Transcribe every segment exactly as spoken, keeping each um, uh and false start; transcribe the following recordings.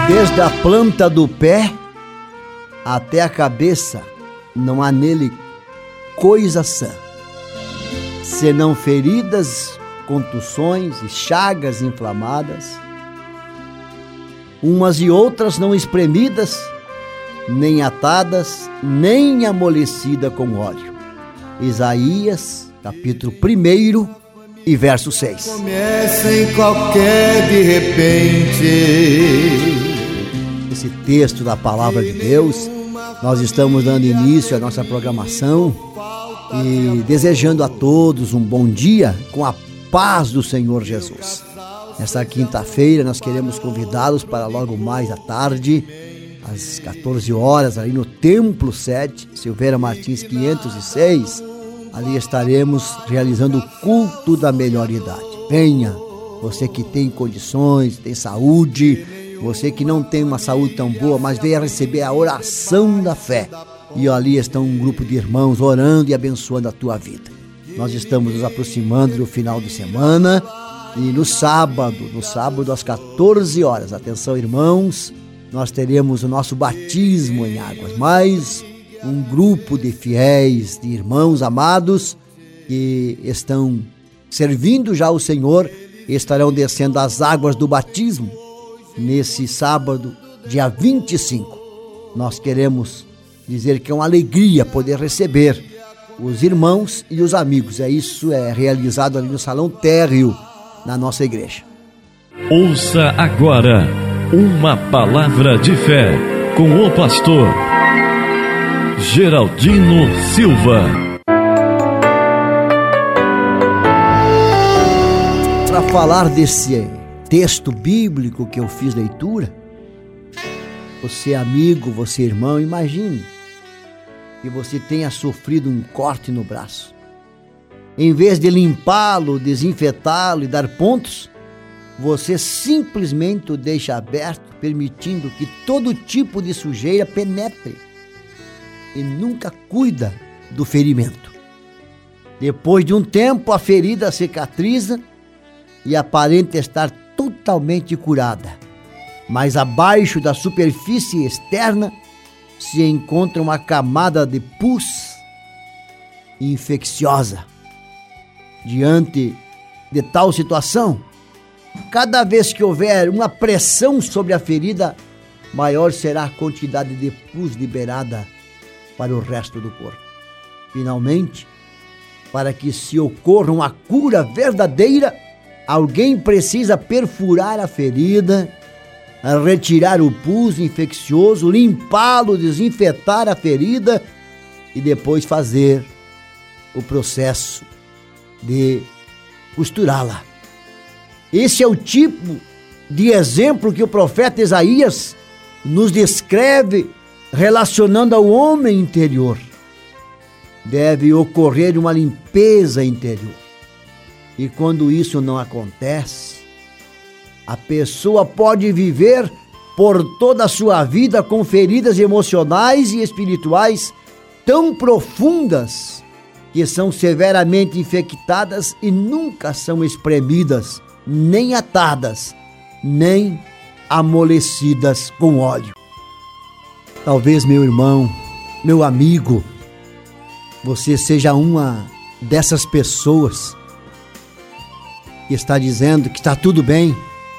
Desde a planta do pé até a cabeça, não há nele coisa sã, senão feridas, contusões e chagas inflamadas, umas e outras não espremidas, nem atadas, nem amolecidas com óleo. Isaías, capítulo primeiro e verso seis. Começa em qualquer de repente. Esse texto da palavra de Deus, nós estamos dando início à nossa programação e desejando a todos um bom dia com a paz do Senhor Jesus. Nessa quinta-feira nós queremos convidá-los para logo mais à tarde, às quatorze horas, ali no Templo sete, Silveira Martins quinhentos e seis, ali estaremos realizando o culto da melhor idade. Venha, você que tem condições, tem saúde, você que não tem uma saúde tão boa, mas venha receber a oração da fé. E ali estão um grupo de irmãos orando e abençoando a tua vida. Nós estamos nos aproximando do final de semana e no sábado, no sábado às quatorze horas, atenção irmãos, nós teremos o nosso batismo em águas, mais um grupo de fiéis, de irmãos amados que estão servindo já o Senhor e estarão descendo as águas do batismo nesse sábado, dia vinte e cinco. Nós queremos dizer que é uma alegria poder receber os irmãos e os amigos. É isso, é realizado ali no Salão Térreo, na nossa igreja. Ouça agora uma palavra de fé com o pastor Geraldino Silva. Para falar desse texto bíblico que eu fiz leitura, você amigo, você irmão, imagine que você tenha sofrido um corte no braço. Em vez de limpá-lo, desinfetá-lo e dar pontos, você simplesmente o deixa aberto, permitindo que todo tipo de sujeira penetre e nunca cuida do ferimento. Depois de um tempo, a ferida cicatriza e aparenta estar totalmente curada, mas abaixo da superfície externa se encontra uma camada de pus infecciosa. Diante de tal situação, cada vez que houver uma pressão sobre a ferida, maior será a quantidade de pus liberada para o resto do corpo. Finalmente, para que se ocorra uma cura verdadeira, alguém precisa perfurar a ferida, retirar o pus infeccioso, limpá-lo, desinfetar a ferida e depois fazer o processo de costurá-la. Esse é o tipo de exemplo que o profeta Isaías nos descreve relacionando ao homem interior. Deve ocorrer uma limpeza interior. E quando isso não acontece, a pessoa pode viver por toda a sua vida com feridas emocionais e espirituais tão profundas que são severamente infectadas e nunca são espremidas, nem atadas, nem amolecidas com óleo. Talvez, meu irmão, meu amigo, você seja uma dessas pessoas que está dizendo que está tudo bem,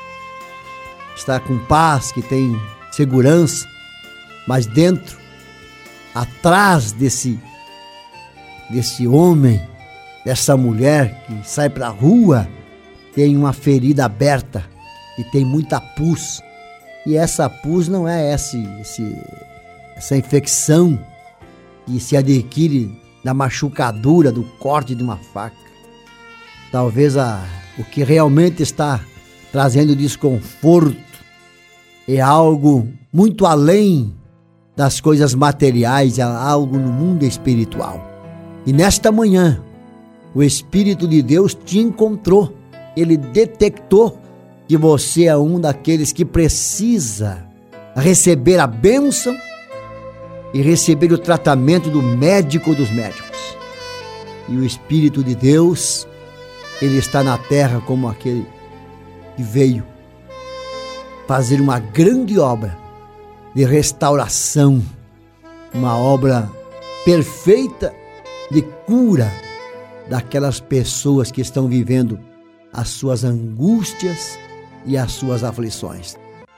está com paz, que tem segurança, mas dentro, atrás desse, desse homem, dessa mulher que sai para a rua, tem uma ferida aberta e tem muita pus. E essa pus não é esse, esse, essa infecção que se adquire da machucadura, do corte de uma faca. Talvez a, o que realmente está trazendo desconforto é algo muito além das coisas materiais, é algo no mundo espiritual. E nesta manhã, o Espírito de Deus te encontrou. Ele detectou que você é um daqueles que precisa receber a bênção e receber o tratamento do médico dos médicos. E o Espírito de Deus, ele está na terra como aquele que veio fazer uma grande obra de restauração, uma obra perfeita de cura daquelas pessoas que estão vivendo as suas angústias e as suas aflições.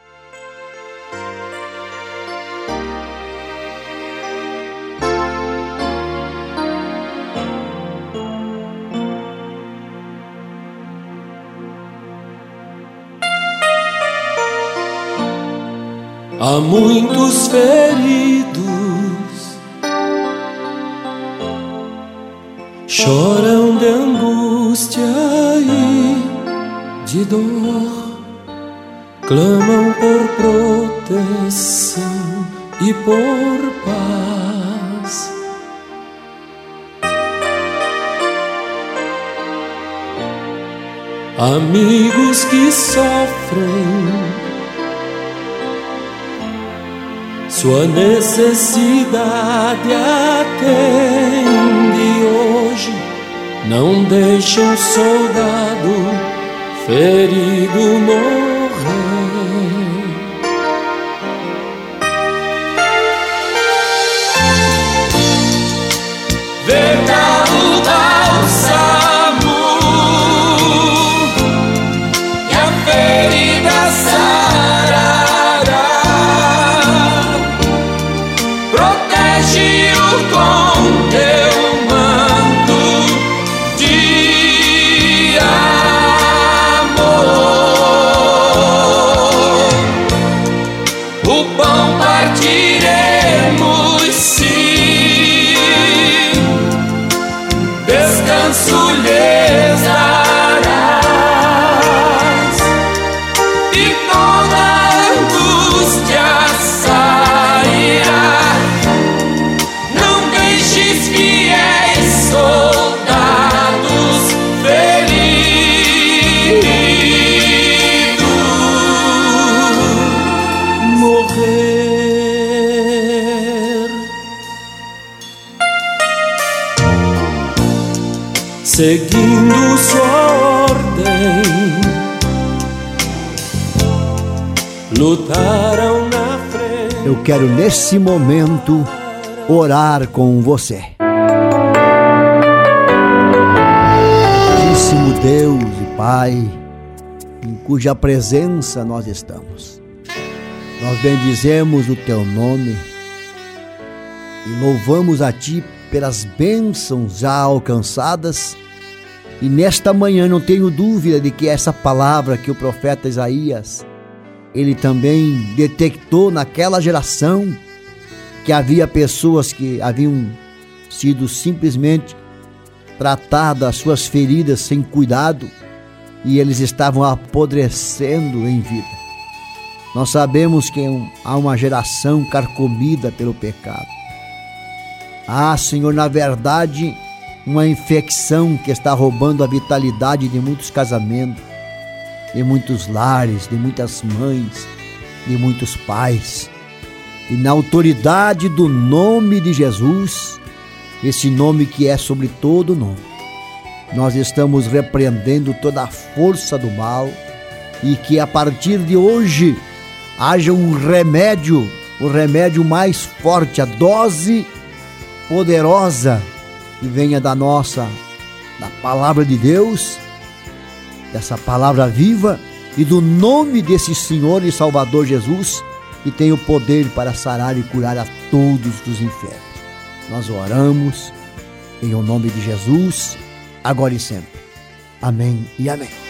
Há muitos feridos, choram de angústia e de dor, clamam por proteção e por paz. Amigos que sofrem, sua necessidade atende hoje. Não deixe um soldado ferido morrer. Verta o bálsamo e a ferida sarará. Protege-o com teu manto de amor. O pão partiremos, sim, descanso lhes darás, e toda angústia sairá. Fiéis soldados feridos, morrer seguindo sua ordem, lutaram na frente. Eu quero nesse momento orar com você. Santíssimo Deus e Pai, em cuja presença nós estamos, nós bendizemos o Teu nome e louvamos a Ti pelas bênçãos já alcançadas. E nesta manhã não tenho dúvida de que essa palavra que o profeta Isaías, ele também detectou naquela geração, que havia pessoas que haviam sido simplesmente tratadas as suas feridas sem cuidado e eles estavam apodrecendo em vida. Nós sabemos que há uma geração carcomida pelo pecado. Há, Senhor, na verdade, uma infecção que está roubando a vitalidade de muitos casamentos, de muitos lares, de muitas mães, de muitos pais. E na autoridade do nome de Jesus, esse nome que é sobre todo nome, nós estamos repreendendo toda a força do mal e que a partir de hoje haja um remédio, o remédio mais forte, a dose poderosa que venha da nossa, da palavra de Deus, dessa palavra viva e do nome desse Senhor e Salvador Jesus, que tem o poder para sarar e curar a todos dos enfermos. Nós oramos em o nome de Jesus, agora e sempre. Amém e amém.